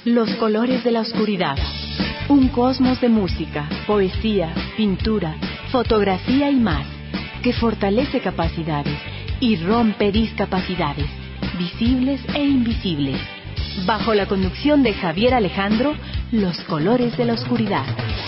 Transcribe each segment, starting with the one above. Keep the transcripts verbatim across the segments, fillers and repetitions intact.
Los colores de la oscuridad. Un cosmos de música, poesía, pintura, fotografía y más, que fortalece capacidades y rompe discapacidades, visibles e invisibles. Bajo la conducción de Javier Alejandro, Los colores de la oscuridad.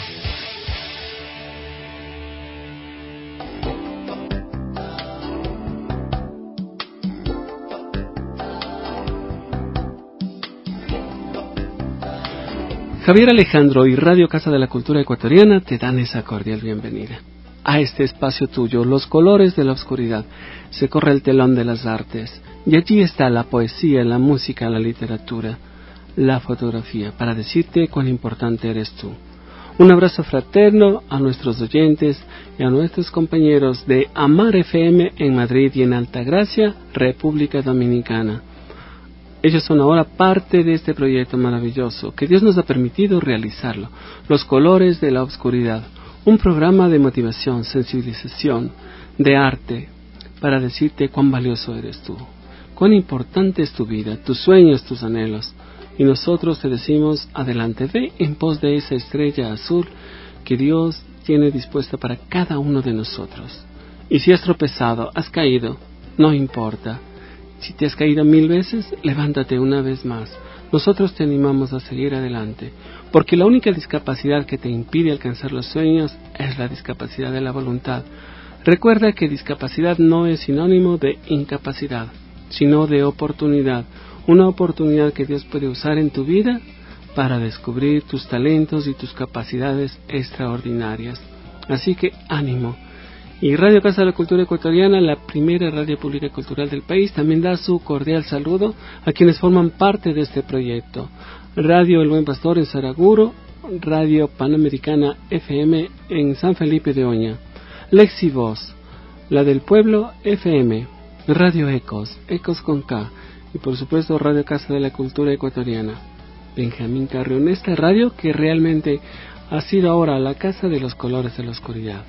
Javier Alejandro y Radio Casa de la Cultura Ecuatoriana te dan esa cordial bienvenida a este espacio tuyo, Los colores de la oscuridad. Se corre el telón de las artes y allí está la poesía, la música, la literatura, la fotografía, para decirte cuán importante eres tú. Un abrazo fraterno a nuestros oyentes y a nuestros compañeros de Amar F M en Madrid y en Altagracia, República Dominicana. Ellos son ahora parte de este proyecto maravilloso que Dios nos ha permitido realizarlo. Los colores de la oscuridad, un programa de motivación, sensibilización, de arte, para decirte cuán valioso eres tú, cuán importante es tu vida, tus sueños, tus anhelos. Y nosotros te decimos, adelante, ve en pos de esa estrella azul que Dios tiene dispuesta para cada uno de nosotros. Y si has tropezado, has caído, no importa. Si te has caído mil veces, levántate una vez más. Nosotros te animamos a seguir adelante, porque la única discapacidad que te impide alcanzar los sueños es la discapacidad de la voluntad. Recuerda que discapacidad no es sinónimo de incapacidad, sino de oportunidad. Una oportunidad que Dios puede usar en tu vida para descubrir tus talentos y tus capacidades extraordinarias. Así que ánimo. Y Radio Casa de la Cultura Ecuatoriana, la primera radio pública y cultural del país, también da su cordial saludo a quienes forman parte de este proyecto. Radio El Buen Pastor en Saraguro, Radio Panamericana F M en San Felipe de Oña, Lexi Voz, la del Pueblo F M, Radio Ecos, Ecos con K, y por supuesto Radio Casa de la Cultura Ecuatoriana. Benjamín Carrión, esta radio que realmente ha sido ahora la Casa de los Colores de la Oscuridad.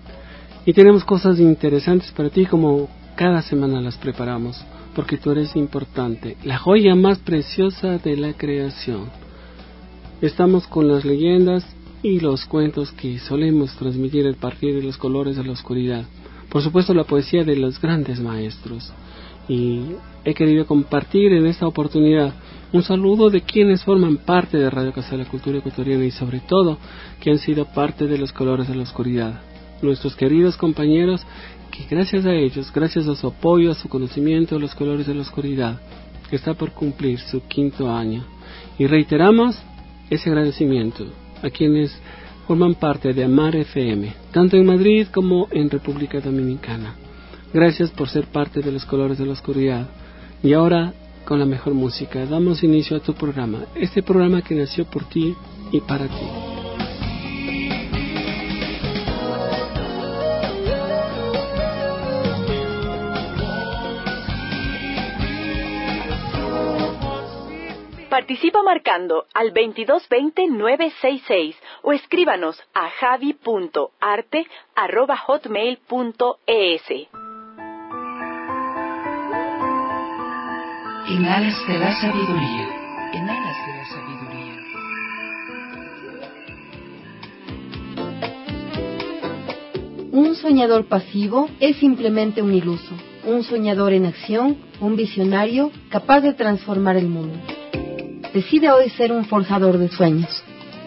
Y tenemos cosas interesantes para ti, como cada semana las preparamos, porque tú eres importante, la joya más preciosa de la creación. Estamos con las leyendas y los cuentos que solemos transmitir a partir de los colores de la oscuridad. Por supuesto, la poesía de los grandes maestros. Y he querido compartir en esta oportunidad un saludo de quienes forman parte de Radio Casa de la Cultura Ecuatoriana y sobre todo que han sido parte de los colores de la oscuridad. Nuestros queridos compañeros, que gracias a ellos, gracias a su apoyo, a su conocimiento de los colores de la oscuridad, que está por cumplir su quinto año. Y reiteramos ese agradecimiento a quienes forman parte de Amar F M, tanto en Madrid como en República Dominicana. Gracias por ser parte de los colores de la oscuridad. Y ahora, con la mejor música, damos inicio a tu programa, este programa que nació por ti y para ti. Participa marcando al veintidós veinte nueve sesenta y seis o escríbanos a javi punto arte arroba hotmail punto es. En alas de la sabiduría, en alas de la sabiduría. Un soñador pasivo es simplemente un iluso. Un soñador en acción, un visionario capaz de transformar el mundo. Decide hoy ser un forjador de sueños.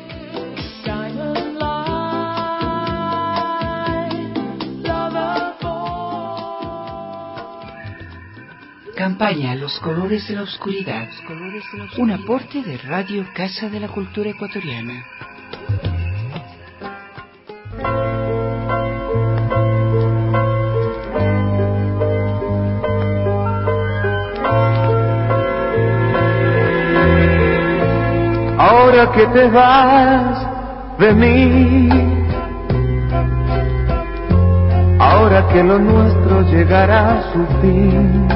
Campaña Los colores de la oscuridad. Un aporte de Radio Casa de la Cultura Ecuatoriana. Ahora que te vas de mí, ahora que lo nuestro llegará a su fin,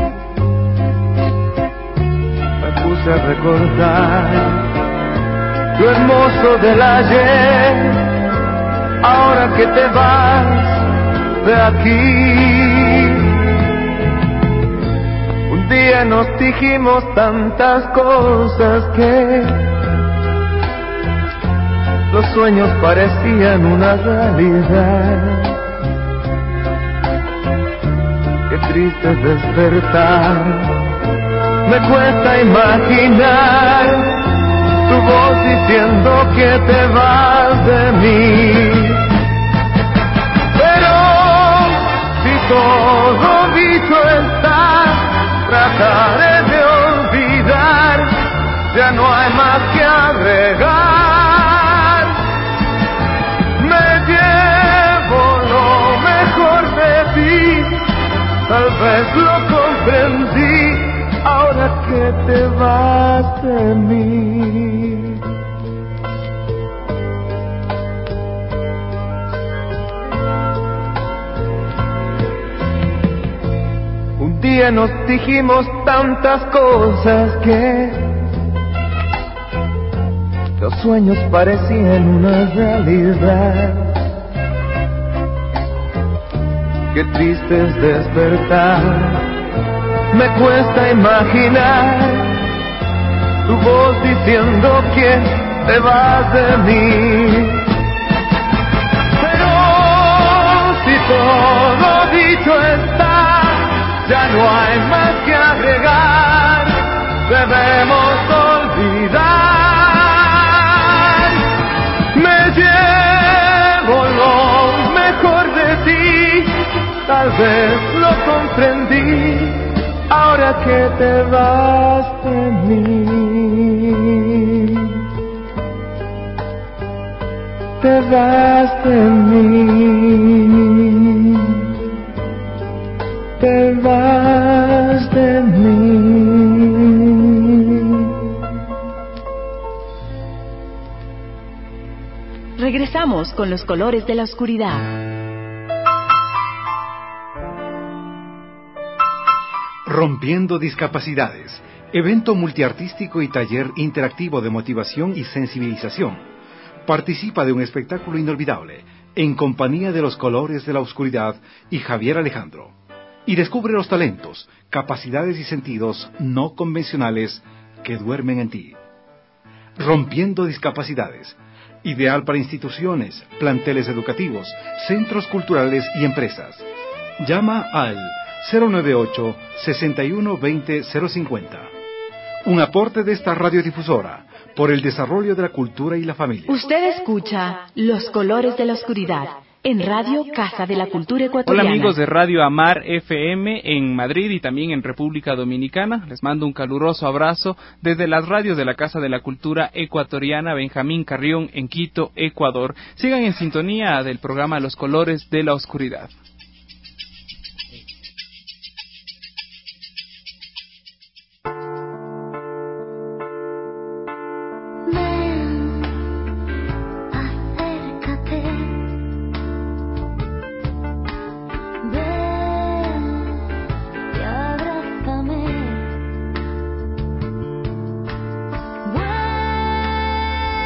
me puse a recordar lo hermoso del ayer. Ahora que te vas de aquí, un día nos dijimos tantas cosas que sueños parecían una realidad. Qué triste es despertar, me cuesta imaginar tu voz diciendo que te vas de mí. Pero si todo dicho está, trataré de olvidar, ya no hay más que agregar. Me llevo lo mejor de ti, tal vez lo comprendí, ahora que te vas de mí. Un día nos dijimos tantas cosas que los sueños parecían una realidad. Qué triste es despertar, me cuesta imaginar tu voz diciendo que te vas de mí. Pero si todo dicho está, ya no hay más que agregar, debemos olvidar. Me llevo lo mejor de ti, tal vez lo comprendí, ahora que te vas de mí. Te vas de mí. Te vas de mí. Regresamos con los colores de la oscuridad. Rompiendo discapacidades, evento multiartístico y taller interactivo de motivación y sensibilización. Participa de un espectáculo inolvidable en compañía de los colores de la oscuridad y Javier Alejandro. Y descubre los talentos, capacidades y sentidos no convencionales que duermen en ti. Rompiendo discapacidades, ideal para instituciones, planteles educativos, centros culturales y empresas. Llama al cero nueve ocho, sesenta y uno, veinte, cero cincuenta. Un aporte de esta radiodifusora por el desarrollo de la cultura y la familia. Usted escucha Los Colores de la Oscuridad en Radio Casa de la Cultura Ecuatoriana. Hola amigos de Radio Amar F M en Madrid y también en República Dominicana. Les mando un caluroso abrazo desde las radios de la Casa de la Cultura Ecuatoriana Benjamín Carrión en Quito, Ecuador. Sigan en sintonía del programa Los Colores de la Oscuridad.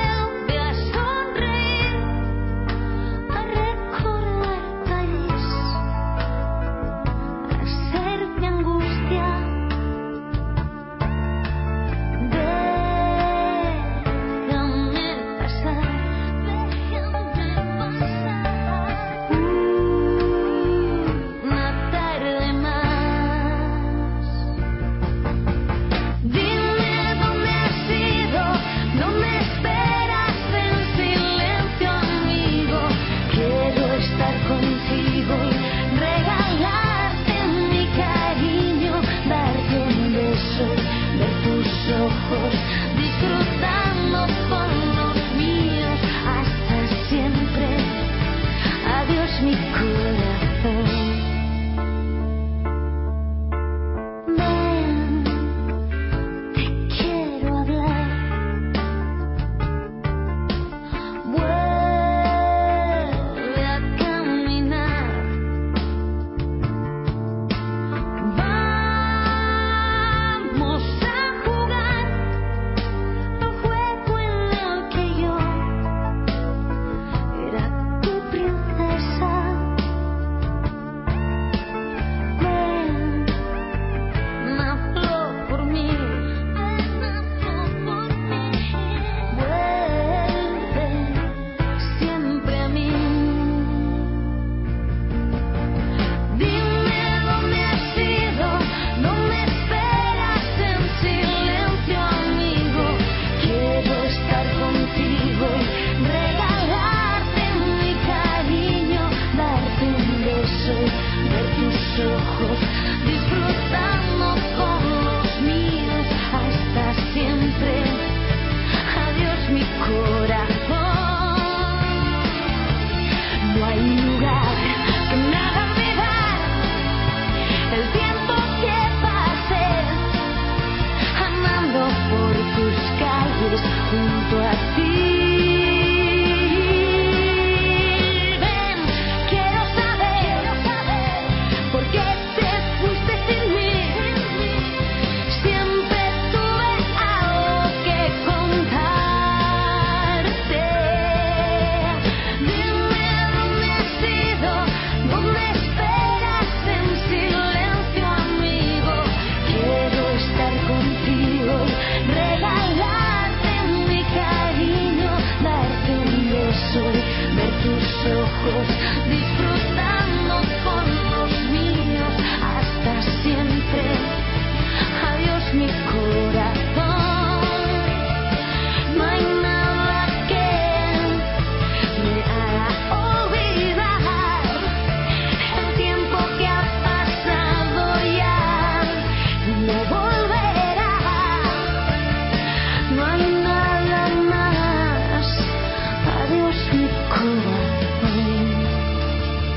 Vuelve a sonreír, a recordar París.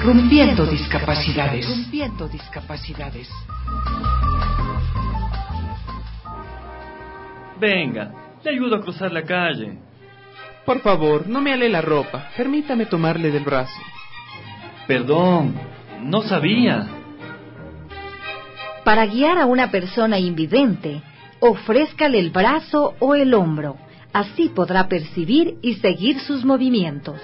Rompiendo discapacidades. Rompiendo discapacidades. Venga, le ayudo a cruzar la calle. Por favor, no me ale la ropa. Permítame tomarle del brazo. Perdón, no sabía. Para guiar a una persona invidente, ofrézcale el brazo o el hombro. Así podrá percibir y seguir sus movimientos.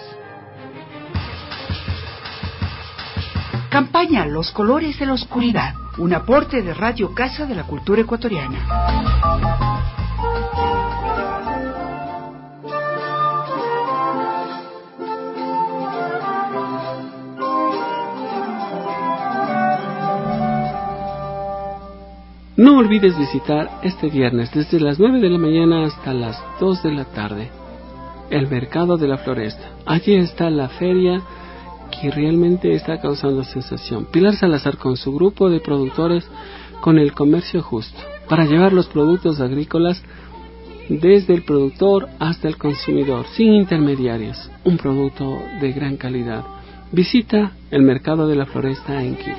Campaña Los Colores de la Oscuridad. Un aporte de Radio Casa de la Cultura Ecuatoriana. No olvides visitar este viernes desde las nueve de la mañana hasta las dos de la tarde el Mercado de la Floresta. Allí está la feria que realmente está causando sensación. Pilar Salazar con su grupo de productores con el comercio justo para llevar los productos agrícolas desde el productor hasta el consumidor sin intermediarios. Un producto de gran calidad. Visita el Mercado de la Floresta en Quito.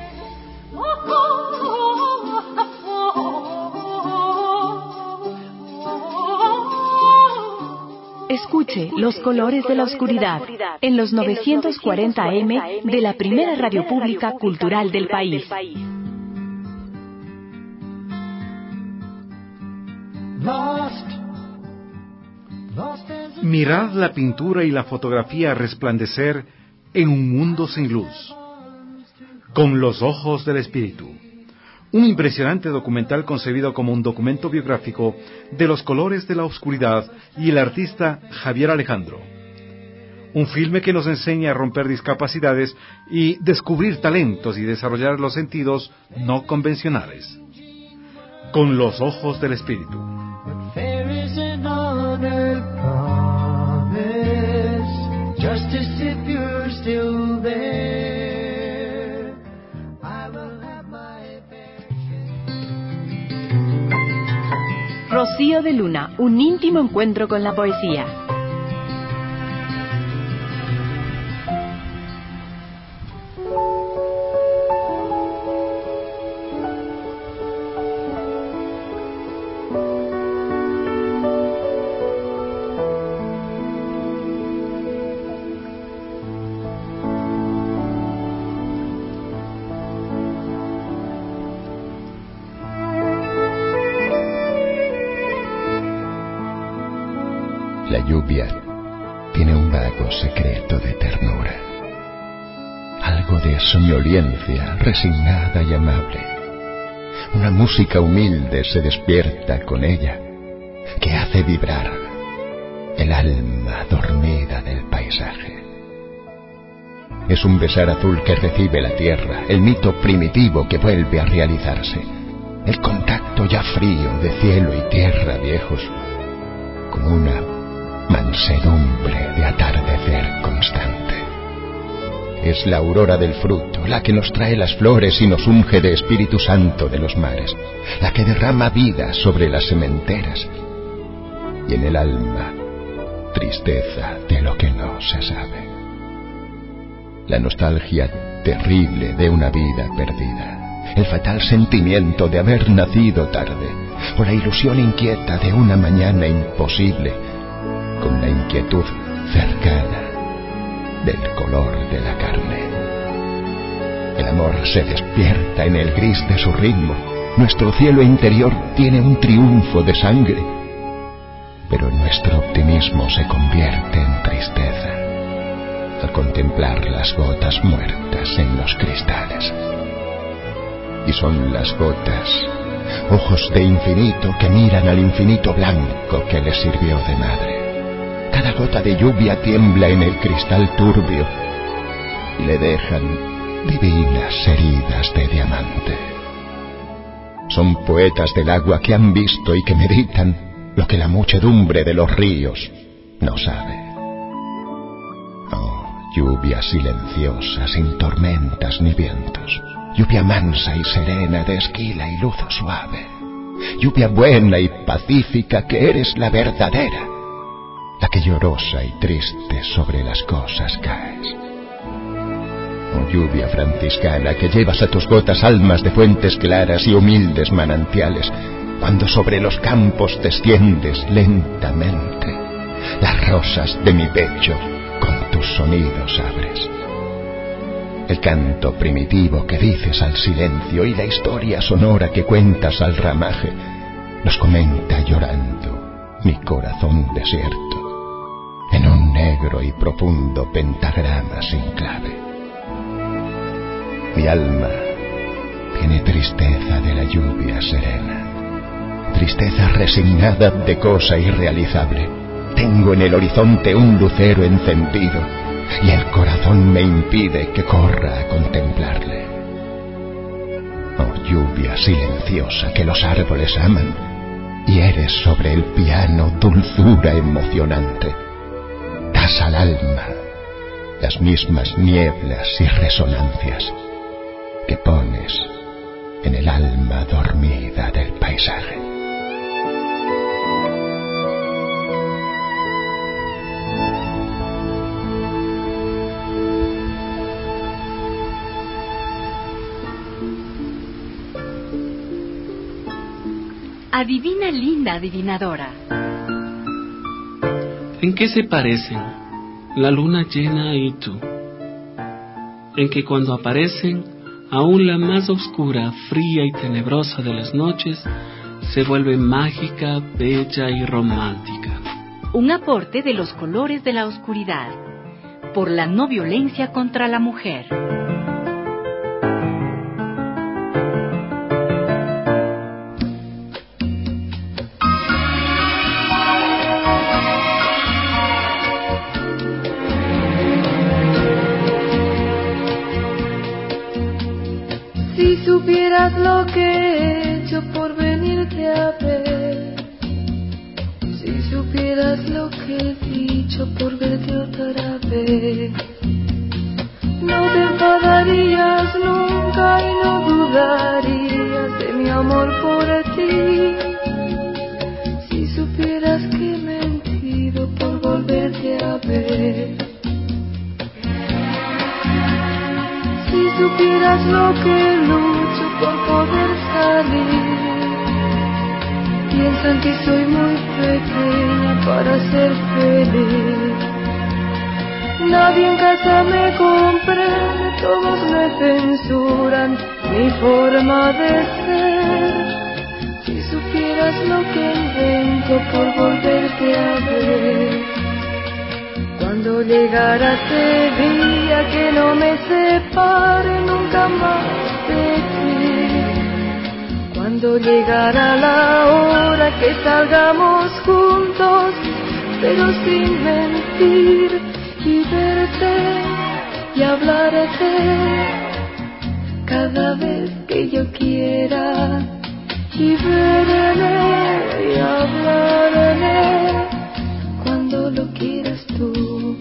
Escuche Los Colores de la Oscuridad en los novecientos cuarenta A M de la primera radio pública cultural del país. Mirad la pintura y la fotografía resplandecer en un mundo sin luz. Con los ojos del espíritu. Un impresionante documental concebido como un documento biográfico de los colores de la oscuridad y el artista Javier Alejandro. Un filme que nos enseña a romper discapacidades y descubrir talentos y desarrollar los sentidos no convencionales. Con los ojos del espíritu. Rocío de Luna, un íntimo encuentro con la poesía. La lluvia tiene un vago secreto de ternura, algo de soñolencia resignada y amable. Una música humilde se despierta con ella, que hace vibrar el alma dormida del paisaje. Es un besar azul que recibe la tierra, el mito primitivo que vuelve a realizarse, el contacto ya frío de cielo y tierra viejos, con una mansedumbre de atardecer constante. Es la aurora del fruto, la que nos trae las flores y nos unge de Espíritu Santo de los mares, la que derrama vida sobre las sementeras, y en el alma tristeza de lo que no se sabe. La nostalgia terrible de una vida perdida, el fatal sentimiento de haber nacido tarde, o la ilusión inquieta de una mañana imposible, con la inquietud cercana del color de la carne. El amor se despierta en el gris de su ritmo, nuestro cielo interior tiene un triunfo de sangre, pero nuestro optimismo se convierte en tristeza al contemplar las gotas muertas en los cristales. Y son las gotas, ojos de infinito que miran al infinito blanco que les sirvió de madre. Cada gota de lluvia tiembla en el cristal turbio y le dejan divinas heridas de diamante. Son poetas del agua que han visto y que meditan lo que la muchedumbre de los ríos no sabe. Oh, lluvia silenciosa, sin tormentas ni vientos. Lluvia mansa y serena de esquila y luz suave. Lluvia buena y pacífica que eres la verdadera, la que llorosa y triste sobre las cosas caes. Oh lluvia franciscana, que llevas a tus gotas almas de fuentes claras y humildes manantiales, cuando sobre los campos desciendes lentamente, las rosas de mi pecho con tus sonidos abres. El canto primitivo que dices al silencio y la historia sonora que cuentas al ramaje nos comenta llorando mi corazón desierto en un negro y profundo pentagrama sin clave. Mi alma tiene tristeza de la lluvia serena, tristeza resignada de cosa irrealizable. Tengo en el horizonte un lucero encendido y el corazón me impide que corra a contemplarle. Oh lluvia silenciosa que los árboles aman, y eres sobre el piano dulzura emocionante. Das al alma las mismas nieblas y resonancias que pones en el alma dormida del paisaje. Adivina, linda adivinadora. ¿En qué se parecen la luna llena y tú? En que cuando aparecen, aún la más oscura, fría y tenebrosa de las noches se vuelve mágica, bella y romántica. Un aporte de los colores de la oscuridad, por la no violencia contra la mujer. Si supieras lo que he hecho por venirte a ver, si supieras lo que he dicho por verte otra vez, no te enfadarías nunca y no dudarías de mi amor por ti. Si supieras que he mentido por volverte a ver, si supieras lo que lucho por poder salir, piensan que soy muy pequeña para ser feliz. Nadie en casa me comprende, todos me censuran mi forma de ser. Si supieras lo que invento por volverte a ver, cuando llegara ese día que no me separe nunca más de ti, cuando llegara la hora que salgamos juntos, pero sin mentir, y verte y hablarte cada vez que yo quiera, y verme y hablarme cuando lo quieras tú.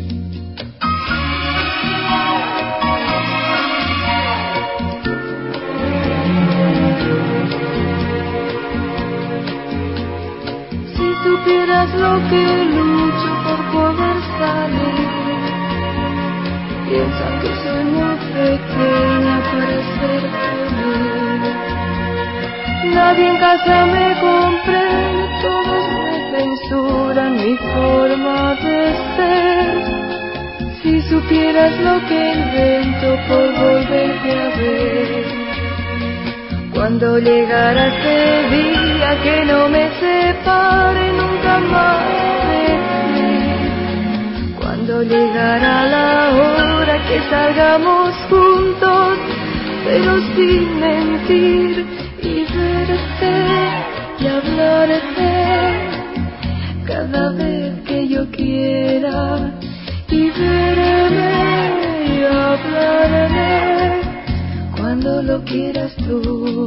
Si supieras lo que lucho por poder salir, piensan que soy muy pequeña para ser feliz. Nadie en casa me comprende, todos me censuran mi forma de ser. Si supieras lo que invento por volverte a ver, cuando llegara ese día que no me separe nunca más de ti, cuando llegara la hora que salgamos juntos, pero sin mentir, y verte y hablarte cada vez que yo quiera, y verme y hablarme cuando lo quieras tú.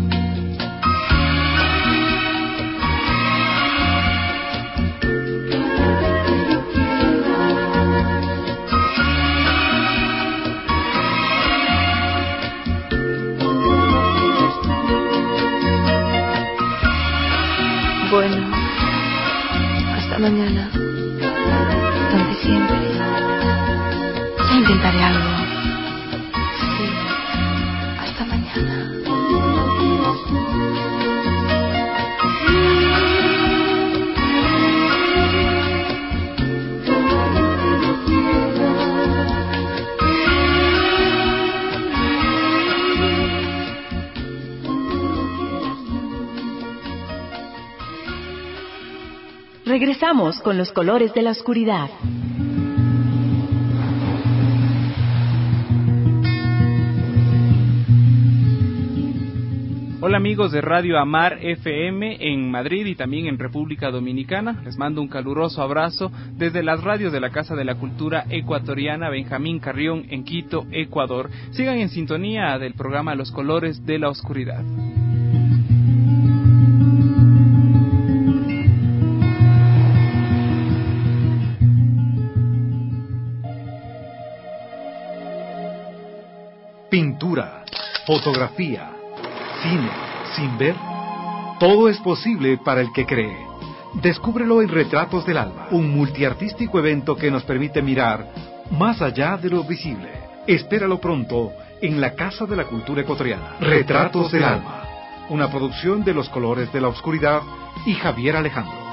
Bueno, hasta mañana, donde siempre. Ya intentaré algo Regresamos con los colores de la oscuridad. Hola amigos de Radio Amar F M en Madrid y también en República Dominicana. Les mando un caluroso abrazo desde las radios de la Casa de la Cultura Ecuatoriana Benjamín Carrión en Quito, Ecuador. Sigan en sintonía del programa Los Colores de la Oscuridad. Pintura, fotografía, cine, sin ver, todo es posible para el que cree. Descúbrelo en Retratos del Alma, un multiartístico evento que nos permite mirar más allá de lo visible. Espéralo pronto en la Casa de la Cultura Ecuatoriana. Retratos del Alma, una producción de Los Colores de la Oscuridad y Javier Alejandro.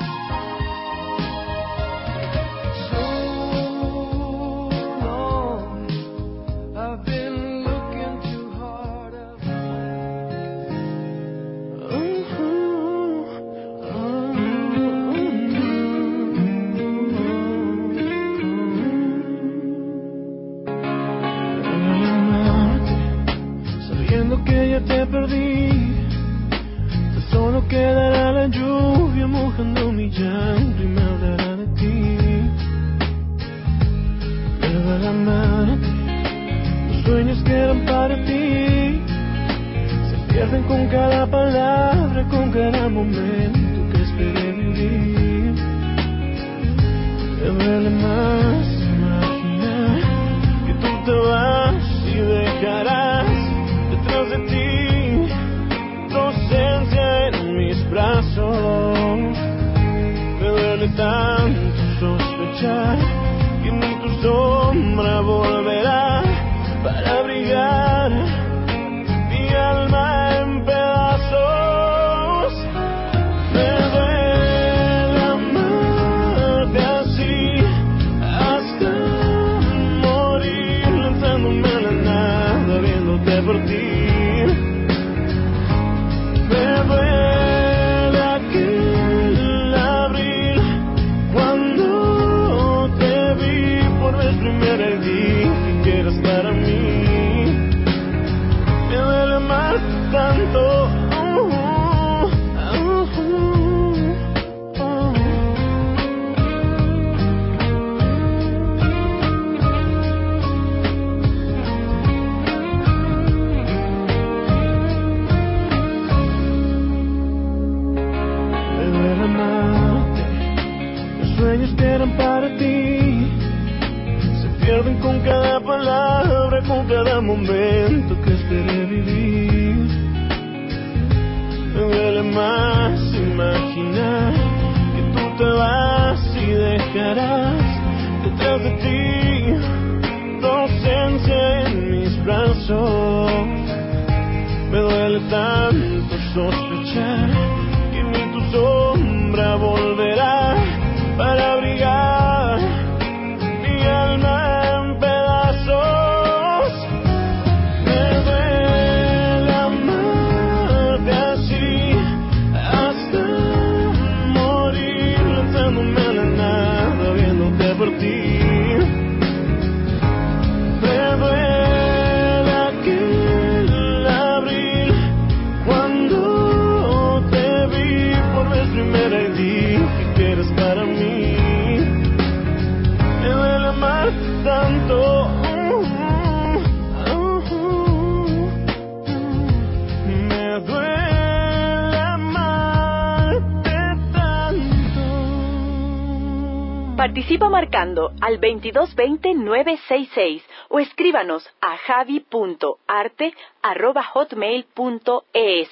Participa marcando al veintidós veinte nueve sesenta y seis o escríbanos a javi punto arte arroba hotmail punto es.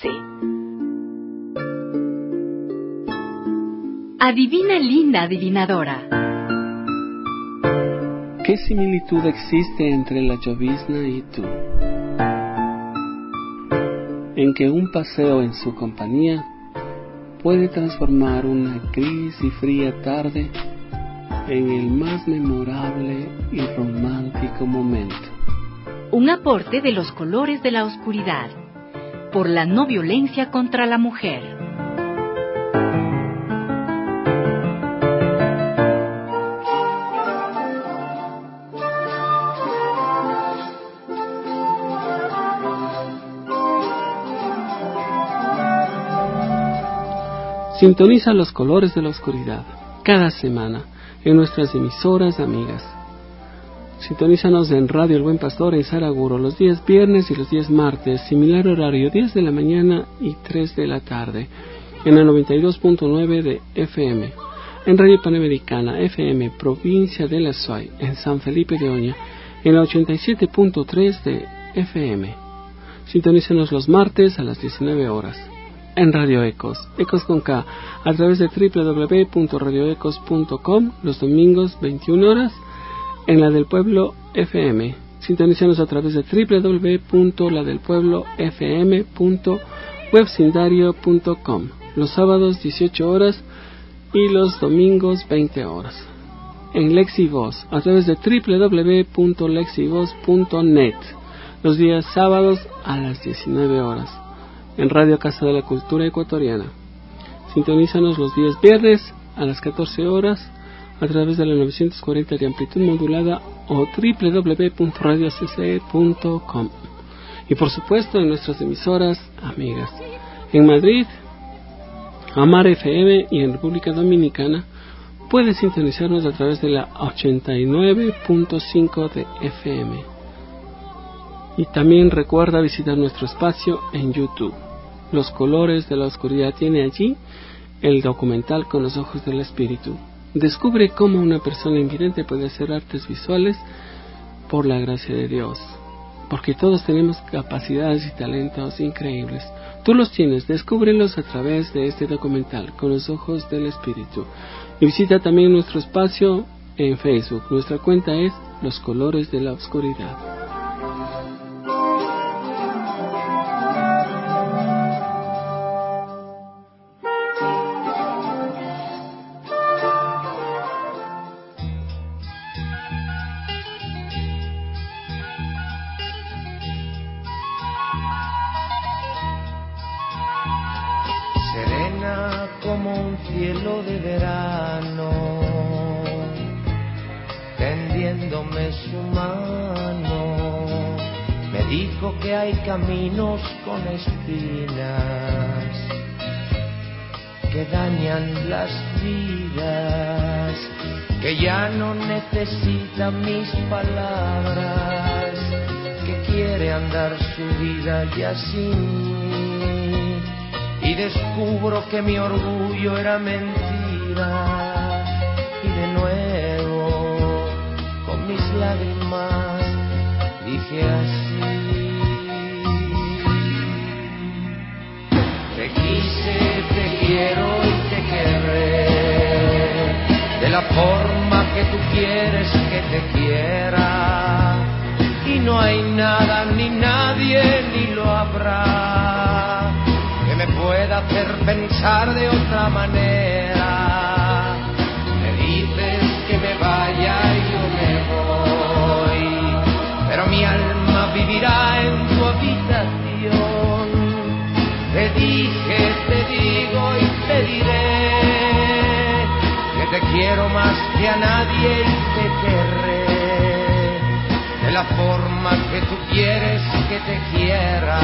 Adivina, linda adivinadora. ¿Qué similitud existe entre la llovizna y tú? En que un paseo en su compañía puede transformar una gris y fría tarde en el más memorable y romántico momento. Un aporte de Los Colores de la Oscuridad, por la no violencia contra la mujer. Sintoniza los colores de la oscuridad cada semana en nuestras emisoras amigas. Sintonízanos en Radio El Buen Pastor en Saraguro los días viernes y los días martes, similar horario, diez de la mañana y tres de la tarde, en el noventa y dos punto nueve de F M. En Radio Panamericana F M, provincia de La Suay, en San Felipe de Oña, en el ochenta y siete punto tres de F M. Sintonízanos los martes a las diecinueve horas. En Radio Ecos, Ecos con K, a través de doble u doble u doble u punto radio ecos punto com, los domingos veintiuna horas, en La del Pueblo F M. Sintonízanos a través de doble u doble u doble u punto la del pueblo f m punto webcindario punto com, los sábados dieciocho horas y los domingos veinte horas. En Lexivoz, a través de doble u doble u doble u punto lexivoz punto net, los días sábados a las diecinueve horas. En Radio Casa de la Cultura Ecuatoriana. Sintonízanos los días viernes a las catorce horas a través de la novecientos cuarenta de amplitud modulada o doble u doble u doble u punto radio c c e punto com. Y por supuesto en nuestras emisoras amigas. En Madrid, Amar F M, y en República Dominicana puedes sintonizarnos a través de la ochenta y nueve punto cinco de F M. Y también recuerda visitar nuestro espacio en YouTube. Los colores de la oscuridad tiene allí el documental Con los ojos del espíritu. Descubre cómo una persona invidente puede hacer artes visuales por la gracia de Dios. Porque todos tenemos capacidades y talentos increíbles. Tú los tienes, descúbrelos a través de este documental Con los ojos del espíritu. Y visita también nuestro espacio en Facebook. Nuestra cuenta es Los colores de la oscuridad. Que hay caminos con espinas que dañan las vidas, que ya no necesita mis palabras, que quiere andar su vida ya sin mí, y descubro que mi orgullo era mentira, y de nuevo con mis lágrimas dije así: te quise, te quiero y te querré de la forma que tú quieres que te quiera, y no hay nada ni nadie ni lo habrá que me pueda hacer pensar de otra manera. Me dices que me vaya y yo me voy, pero mi alma vivirá en tu habitación. Te dije, te digo y te diré que te quiero más que a nadie y te querré de la forma que tú quieres que te quiera.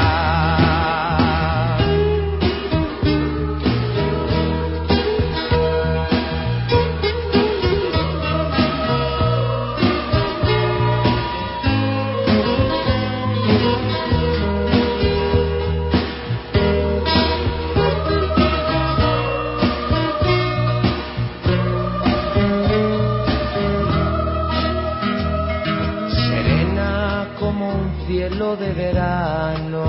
De verano,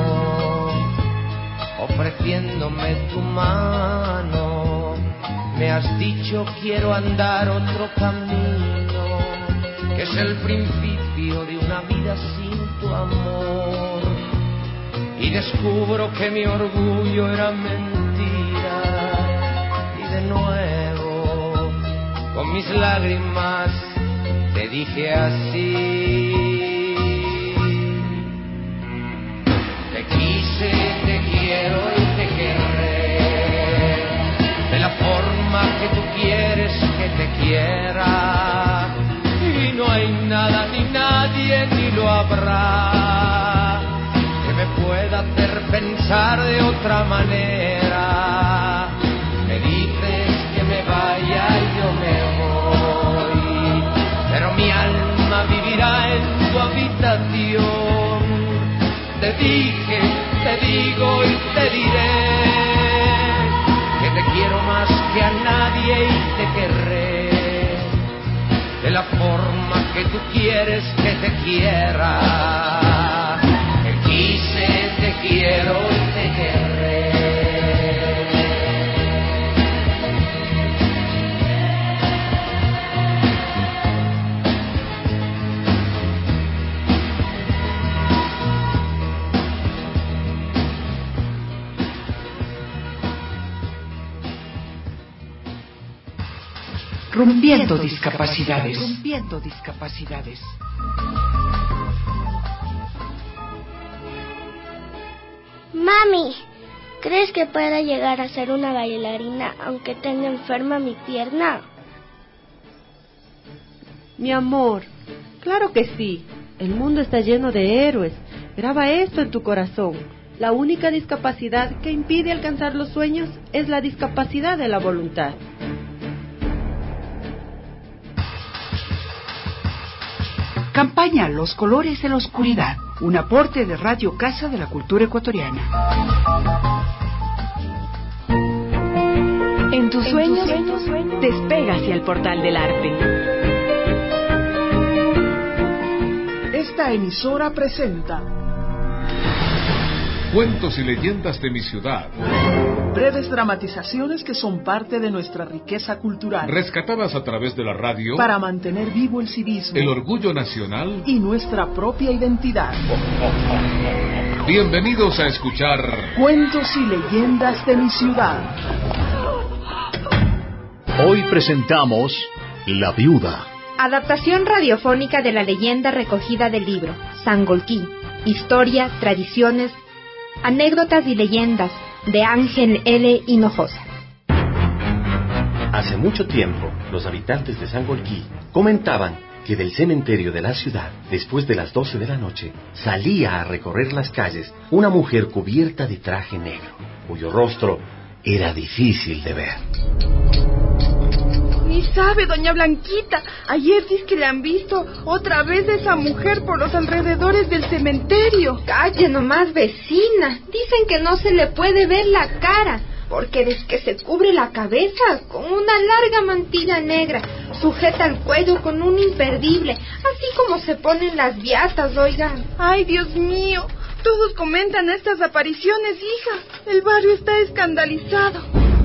ofreciéndome tu mano, me has dicho quiero andar otro camino, que es el principio de una vida sin tu amor, y descubro que mi orgullo era mentira, y de nuevo con mis lágrimas te dije así: te quiero y te querré de la forma que tú quieres que te quiera, y no hay nada ni nadie ni lo habrá que me pueda hacer pensar de otra manera. me dices que me vaya y yo me voy, pero mi alma vivirá en tu habitación. Te dije, te digo y te diré que te quiero más que a nadie y te querré de la forma que tú quieres que te quiera. Te quise, te quiero y te querré. Rompiendo discapacidades. Rompiendo discapacidades. Mami, ¿crees que pueda llegar a ser una bailarina aunque tenga enferma mi pierna? Mi amor, claro que sí. El mundo está lleno de héroes. Graba esto en tu corazón. La única discapacidad que impide alcanzar los sueños es la discapacidad de la voluntad. Campaña Los Colores de la Oscuridad, un aporte de Radio Casa de la Cultura Ecuatoriana. En tus sueños, en tus sueños despega hacia el portal del arte. Esta emisora presenta Cuentos y leyendas de mi ciudad. Breves dramatizaciones que son parte de nuestra riqueza cultural. Rescatadas a través de la radio. Para mantener vivo el civismo. El orgullo nacional. Y nuestra propia identidad. Bienvenidos a escuchar Cuentos y leyendas de mi ciudad. Hoy presentamos La Viuda. Adaptación radiofónica de la leyenda recogida del libro Sangolquí. Historia, tradiciones, anécdotas y leyendas de Ángel L. Hinojosa. Hace mucho tiempo, los habitantes de Sangolquí comentaban que del cementerio de la ciudad, después de las doce de la noche, salía a recorrer las calles una mujer cubierta de traje negro, cuyo rostro era difícil de ver. Ni sabe, doña Blanquita. Ayer dice que le han visto otra vez esa mujer por los alrededores del cementerio. Calle nomás, vecina. Dicen que no se le puede ver la cara, porque desde que se cubre la cabeza con una larga mantilla negra, sujeta al cuello con un imperdible, así como se ponen las viatas, oigan. Ay, Dios mío. Todos comentan estas apariciones, hija. El barrio está escandalizado.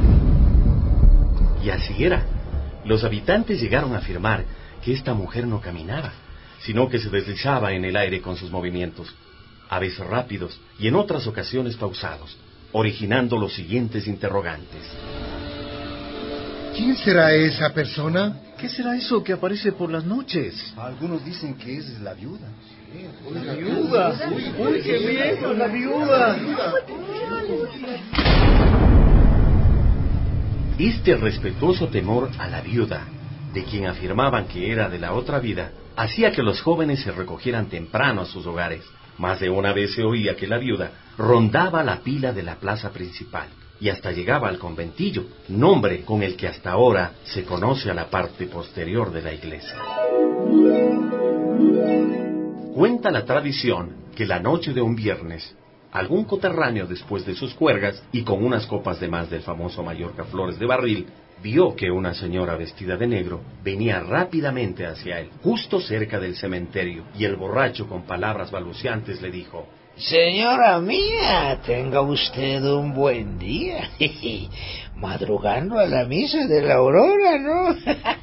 Y así era. Los habitantes llegaron a afirmar que esta mujer no caminaba, sino que se deslizaba en el aire con sus movimientos, a veces rápidos y en otras ocasiones pausados, originando los siguientes interrogantes. ¿Quién será esa persona? ¿Qué será eso que aparece por las noches? Algunos dicen que es la viuda. ¡La viuda! ¡Uy, uy qué viejo, la viuda! Este respetuoso temor a la viuda, de quien afirmaban que era de la otra vida, hacía que los jóvenes se recogieran temprano a sus hogares. Más de una vez se oía que la viuda rondaba la pila de la plaza principal y hasta llegaba al conventillo, nombre con el que hasta ahora se conoce a la parte posterior de la iglesia. Cuenta la tradición que la noche de un viernes, algún coterráneo, después de sus juergas y con unas copas de más del famoso Mallorca Flores de Barril, vio que una señora vestida de negro venía rápidamente hacia él, justo cerca del cementerio, y el borracho, con palabras balbuceantes, le dijo: Señora mía, tenga usted un buen día, madrugando a la misa de la aurora, ¿no?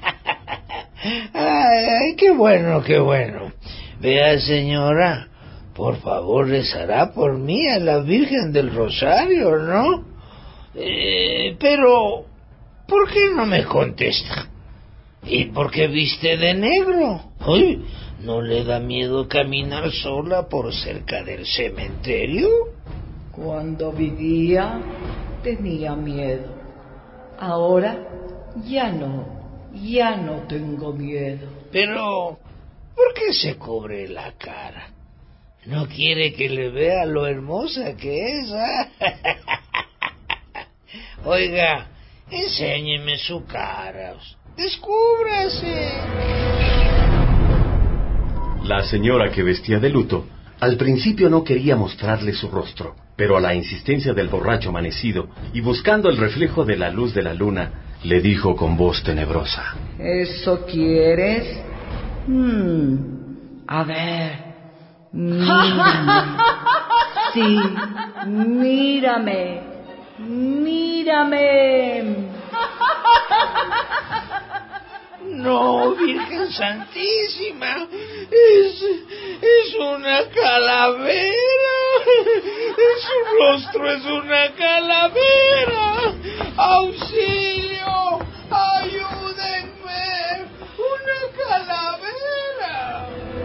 Ay, qué bueno, qué bueno. Vea, señora, por favor, rezará por mí a la Virgen del Rosario, ¿no? Eh, pero, ¿por qué no me contesta? ¿Y por qué viste de negro? Uy, ¿no le da miedo caminar sola por cerca del cementerio? Cuando vivía, tenía miedo. Ahora, ya no, ya no tengo miedo. Pero, ¿por qué se cubre la cara? ¿No quiere que le vea lo hermosa que es? ¿Eh? Oiga, Enséñeme su cara. Descúbrase. La señora, que vestía de luto, al principio no quería mostrarle su rostro, pero a la insistencia del borracho amanecido y buscando el reflejo de la luz de la luna, le dijo con voz tenebrosa: ¿Eso quieres? Hmm. A ver, mírame. Sí, mírame. Mírame. No, Virgen Santísima, es, es una calavera. Su rostro es una calavera. ¡Auxilio! ¡Ayúdenme! ¡Una calavera!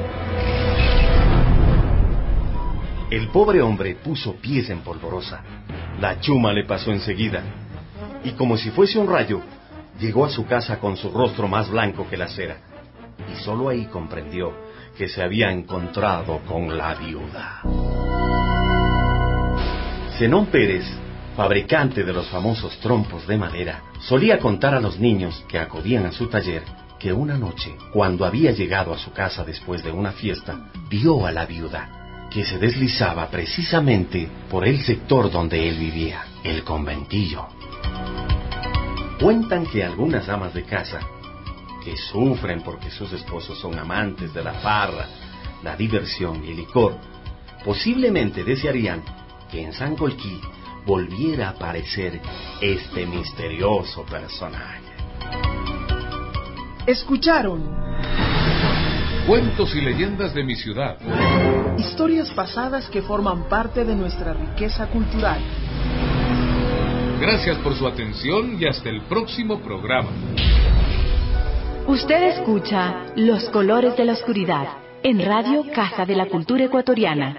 El pobre hombre puso pies en polvorosa. La chuma le pasó enseguida, y como si fuese un rayo, llegó a su casa con su rostro más blanco que la cera, y solo ahí comprendió que se había encontrado con la viuda. Zenón Pérez, fabricante de los famosos trompos de madera, solía contar a los niños que acudían a su taller que una noche, cuando había llegado a su casa después de una fiesta, vio a la viuda, que se deslizaba precisamente por el sector donde él vivía, el conventillo. Cuentan que algunas amas de casa, que sufren porque sus esposos son amantes de la farra, la diversión y el licor, posiblemente desearían que en Sangolquí volviera a aparecer este misterioso personaje. Escucharon Cuentos y leyendas de mi ciudad. historias pasadas que forman parte de nuestra riqueza cultural. Gracias por su atención y hasta el próximo programa. Usted escucha Los Colores de la Oscuridad en Radio Casa de la Cultura Ecuatoriana.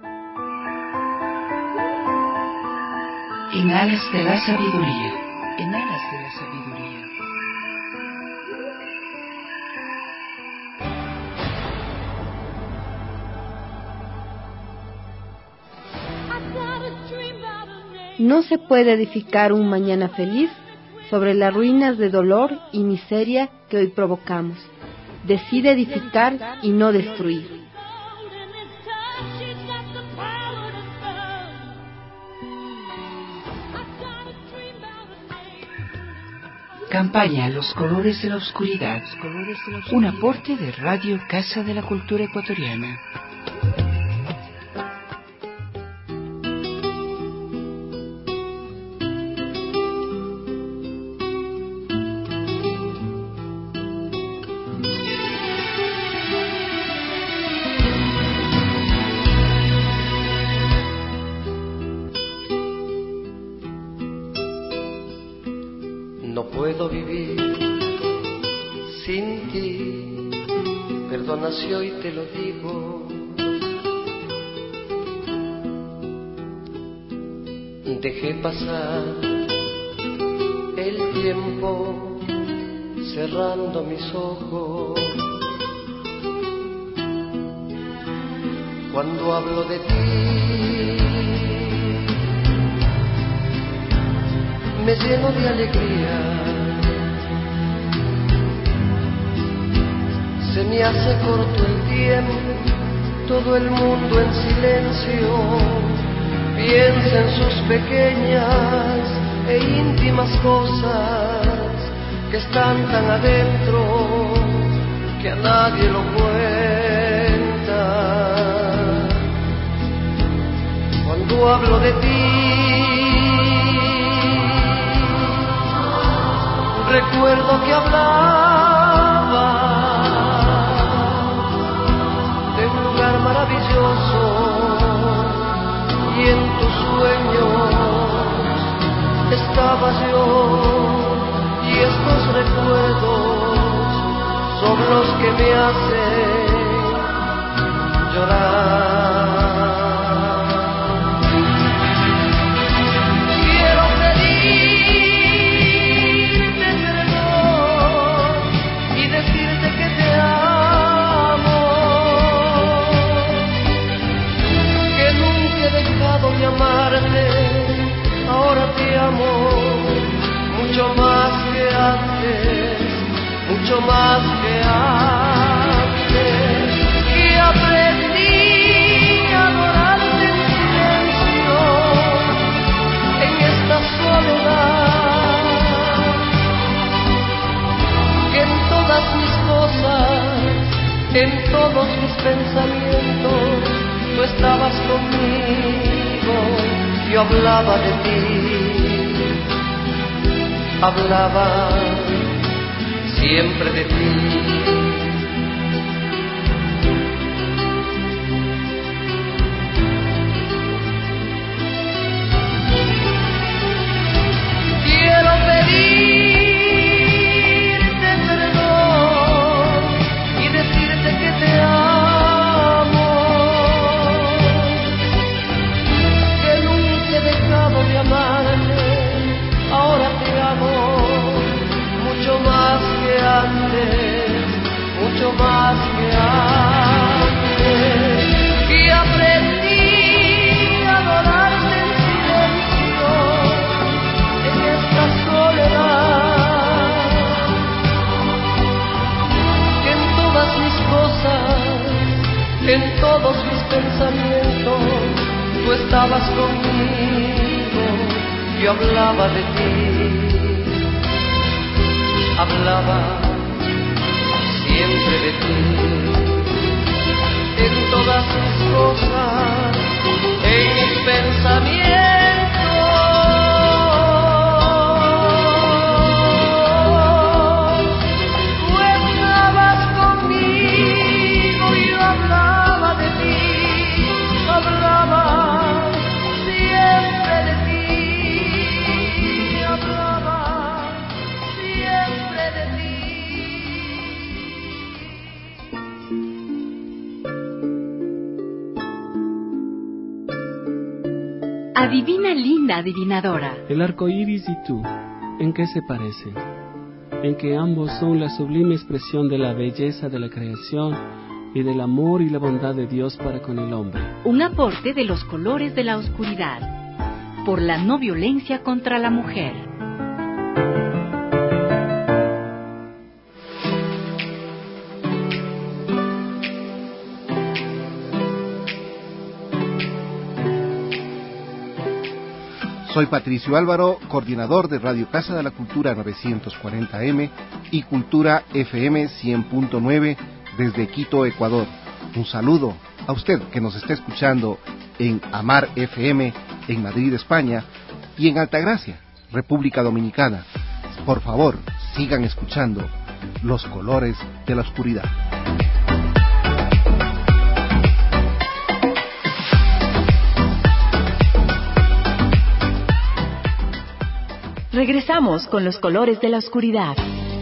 En alas de la sabiduría, en alas de la sabiduría. No se puede edificar un mañana feliz sobre las ruinas de dolor y miseria que hoy provocamos. Decide edificar y no destruir. Campaña Los Colores de la Oscuridad. Un aporte de Radio Casa de la Cultura Ecuatoriana. No puedo vivir sin ti, perdona si hoy te lo digo. Dejé pasar el tiempo cerrando mis ojos. Cuando hablo de ti, me lleno de alegría, se me hace corto el tiempo, todo el mundo en silencio, piensa en sus pequeñas e íntimas cosas que están tan adentro que a nadie lo cuenta. Cuando hablo de ti, recuerdo que hablaba de un lugar maravilloso y en tus sueños estaba yo, y estos recuerdos son los que me hacen llorar. Amarte, ahora te amo mucho más. mucho más que antes, y aprendí a adorarte en silencio, en esta soledad, que en todas mis cosas, en todos mis pensamientos, tú estabas conmigo. Yo hablaba de ti, hablaba siempre de ti. Quiero pedirte perdón y decirte que te amo, que nunca he dejado de amarte, ahora te amo mucho más que antes, mucho más que antes, y aprendí a adorarte en silencio, en esta soledad, que en todas mis cosas, en todos mis pensamientos, tú estabas conmigo, yo hablaba de ti, hablaba siempre de ti, en todas mis cosas, en mis pensamientos, tú estabas conmigo y yo hablaba de ti, hablaba siempre de ti, hablaba siempre de ti. Adivina, linda adivinadora. El arco iris y tú, ¿en qué se parecen? En que ambos son la sublime expresión de la belleza de la creación y del amor y la bondad de Dios para con el hombre. Un aporte de los colores de la oscuridad, por la no violencia contra la mujer. Soy Patricio Álvaro, coordinador de Radio Casa de la Cultura novecientos cuarenta eme y Cultura F M cien punto nueve desde Quito, Ecuador. Un saludo a usted que nos está escuchando en Amar F M en Madrid, España, y en Altagracia, República Dominicana. Por favor, sigan escuchando Los Colores de la Oscuridad. Regresamos con los colores de la oscuridad.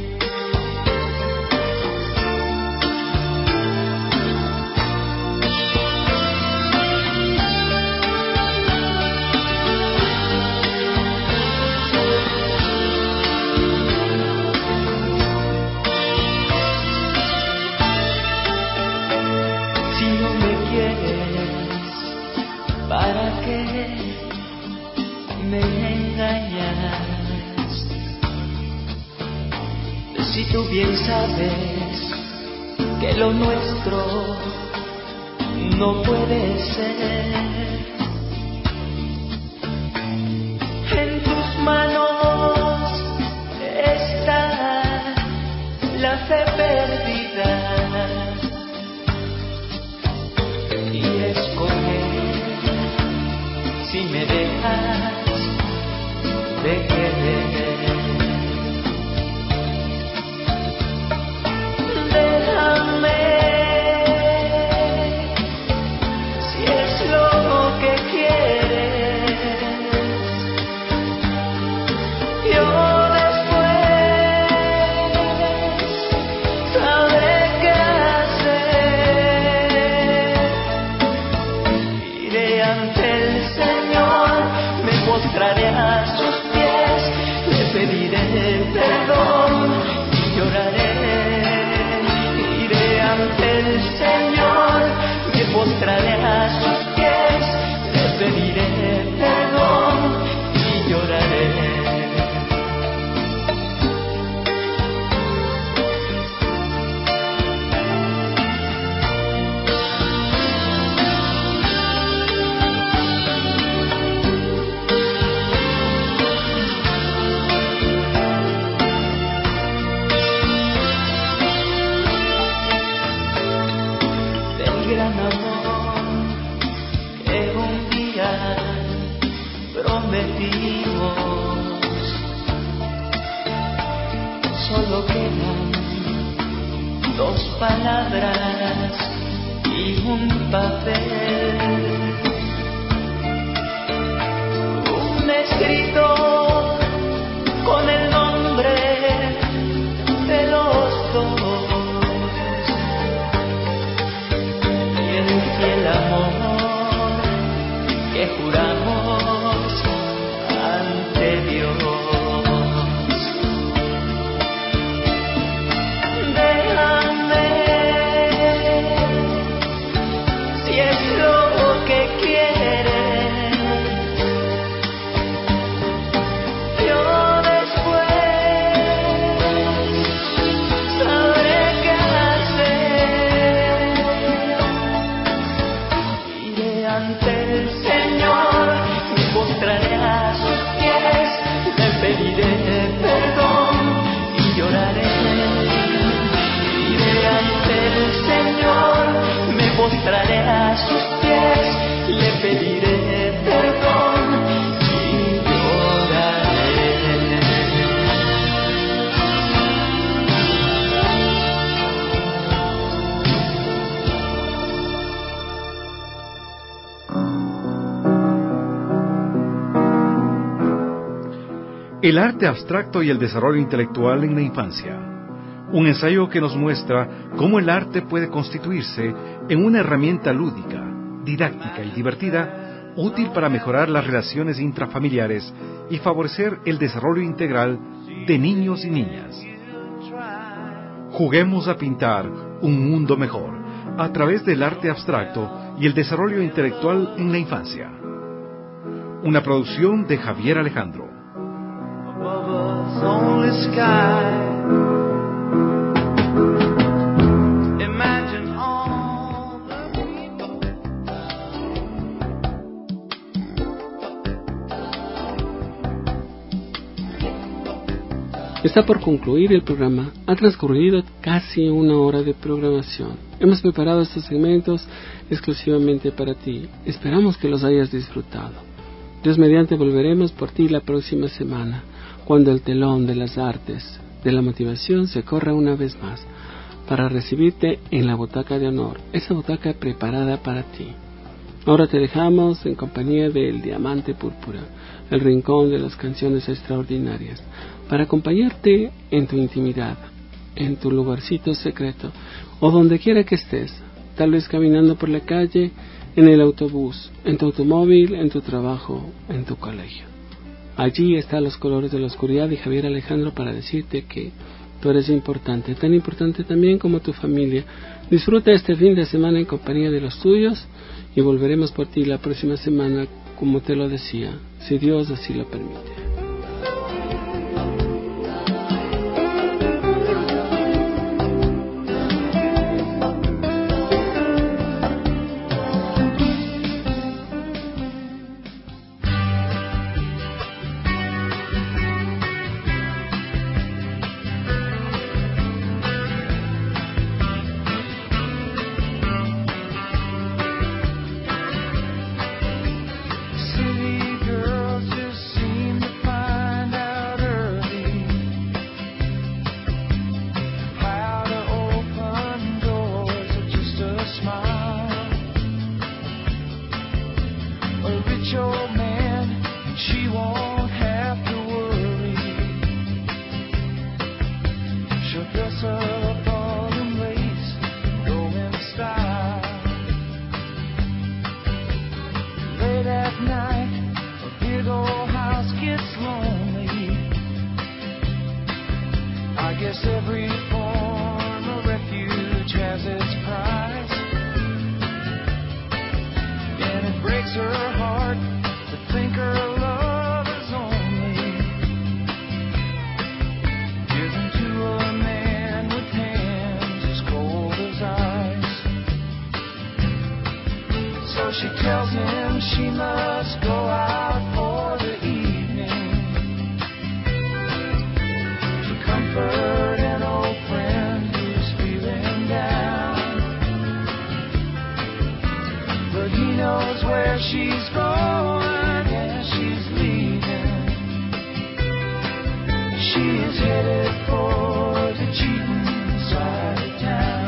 Si no me quieres, ¿para qué me engañas? Si tú bien sabes que lo nuestro no puede ser, en tus manos está la fe perdida, y escoger si me dejas de querer. Si es lo que quieres, yo después sabré qué hacer. Iré ante el Señor, me postraré a sus pies, le pediré perdón y lloraré. El Señor, me postraré a sus pies, le pediré perdón y lloraré. dos palabras y un papel, un escrito con el nombre de los dos y el fiel amor que juramos ante Dios. Postraré a sus pies, le pediré perdón y lloraré. El arte abstracto y el desarrollo intelectual en la infancia. Un ensayo que nos muestra cómo el arte puede constituirse en una herramienta lúdica, didáctica y divertida, útil para mejorar las relaciones intrafamiliares y favorecer el desarrollo integral de niños y niñas. Juguemos a pintar un mundo mejor a través del arte abstracto y el desarrollo intelectual en la infancia. Una producción de Javier Alejandro. Está por concluir el programa. Ha transcurrido casi una hora de programación. Hemos preparado estos segmentos exclusivamente para ti. Esperamos que los hayas disfrutado. Dios mediante volveremos por ti la próxima semana, cuando el telón de las artes, de la motivación, se corra una vez más, para recibirte en la butaca de honor, esa butaca preparada para ti. Ahora te dejamos en compañía del Diamante Púrpura, el rincón de las canciones extraordinarias, para acompañarte en tu intimidad, en tu lugarcito secreto, o donde quiera que estés, tal vez caminando por la calle, en el autobús, en tu automóvil, en tu trabajo, en tu colegio. Allí están los colores de la oscuridad y Javier Alejandro para decirte que tú eres importante, tan importante también como tu familia. Disfruta este fin de semana en compañía de los tuyos y volveremos por ti la próxima semana, como te lo decía, si Dios así lo permite. She tells him she must go out for the evening to comfort an old friend who's feeling down. But he knows where she's going and she's leaving. She is headed for the cheating side of town.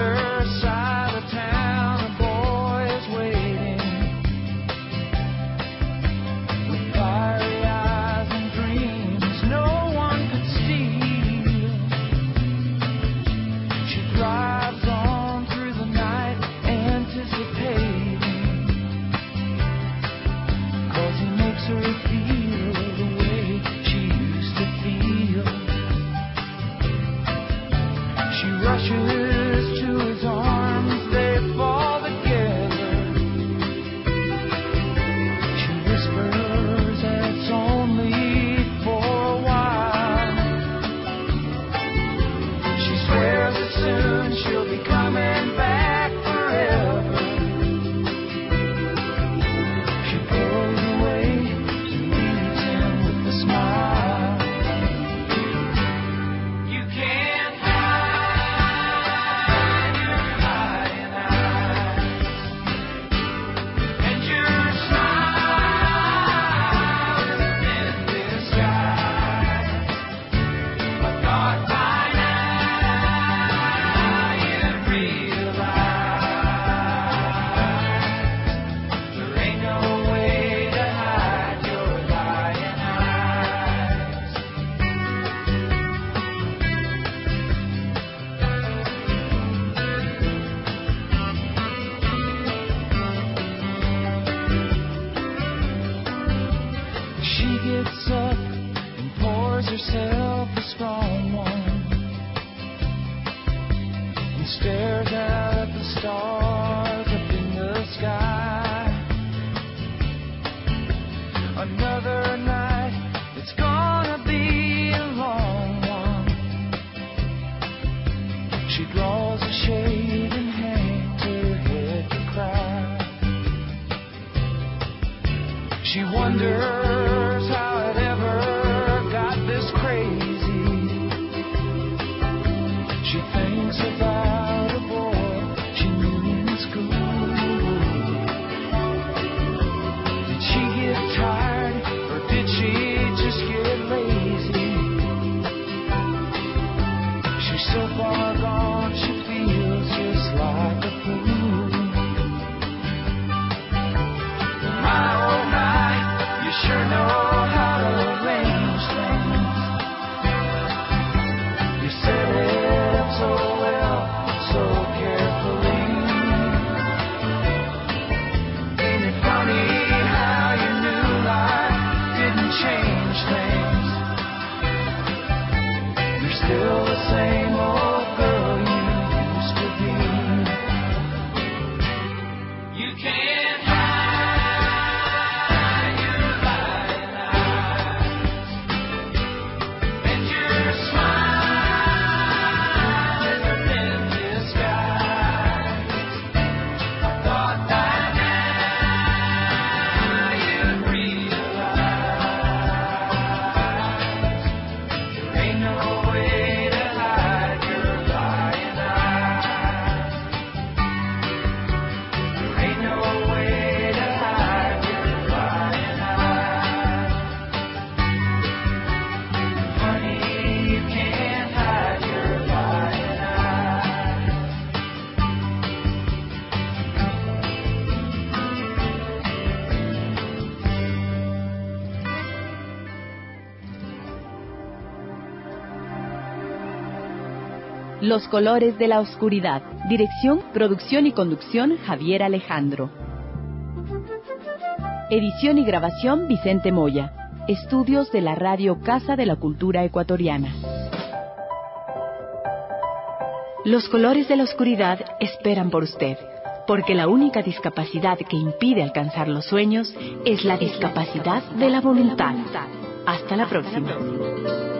other side of town, a boy is waiting with fiery eyes and dreams no one could steal. She drives on through the night, anticipating, 'cause he makes her feel the way she used to feel. She rushes to his arms, they fall together. She whispers that it's only for a while. She swears that soon she'll be coming back forever. She goes away and leaves him with a smile. You can't hide your lying eyes, and your smile is in disguise. I thought by now you'd realize there ain't no way to hide your lying eyes. She gets up and pours herself a strong one and stares out at the stars up in the sky. Another night, it's gonna be a long one. She draws a shade and hangs her head to cry. She wonders how it ever got this crazy. She thinks about a boy she knew in school. Did she get tired or did she just get lazy? She's so far gone she feels just like a fool. My oh my, you sure know how to arrange things. You set it up so well, so carefully. Ain't it funny how your new life didn't change things? You're still the same old girl you used to be. You can't hide your lying eyes, and your smile is a thin disguise. I thought by now you'd realize there ain't no way to hide your lying eyes. There ain't no way to hide your lying eyes. Honey, you can't hide your lying eyes. Los colores de la oscuridad. Dirección, producción y conducción Javier Alejandro. Edición y grabación Vicente Moya. Estudios de la Radio Casa de la Cultura Ecuatoriana. Los colores de la oscuridad esperan por usted, porque la única discapacidad que impide alcanzar los sueños es la discapacidad de la voluntad. Hasta la próxima.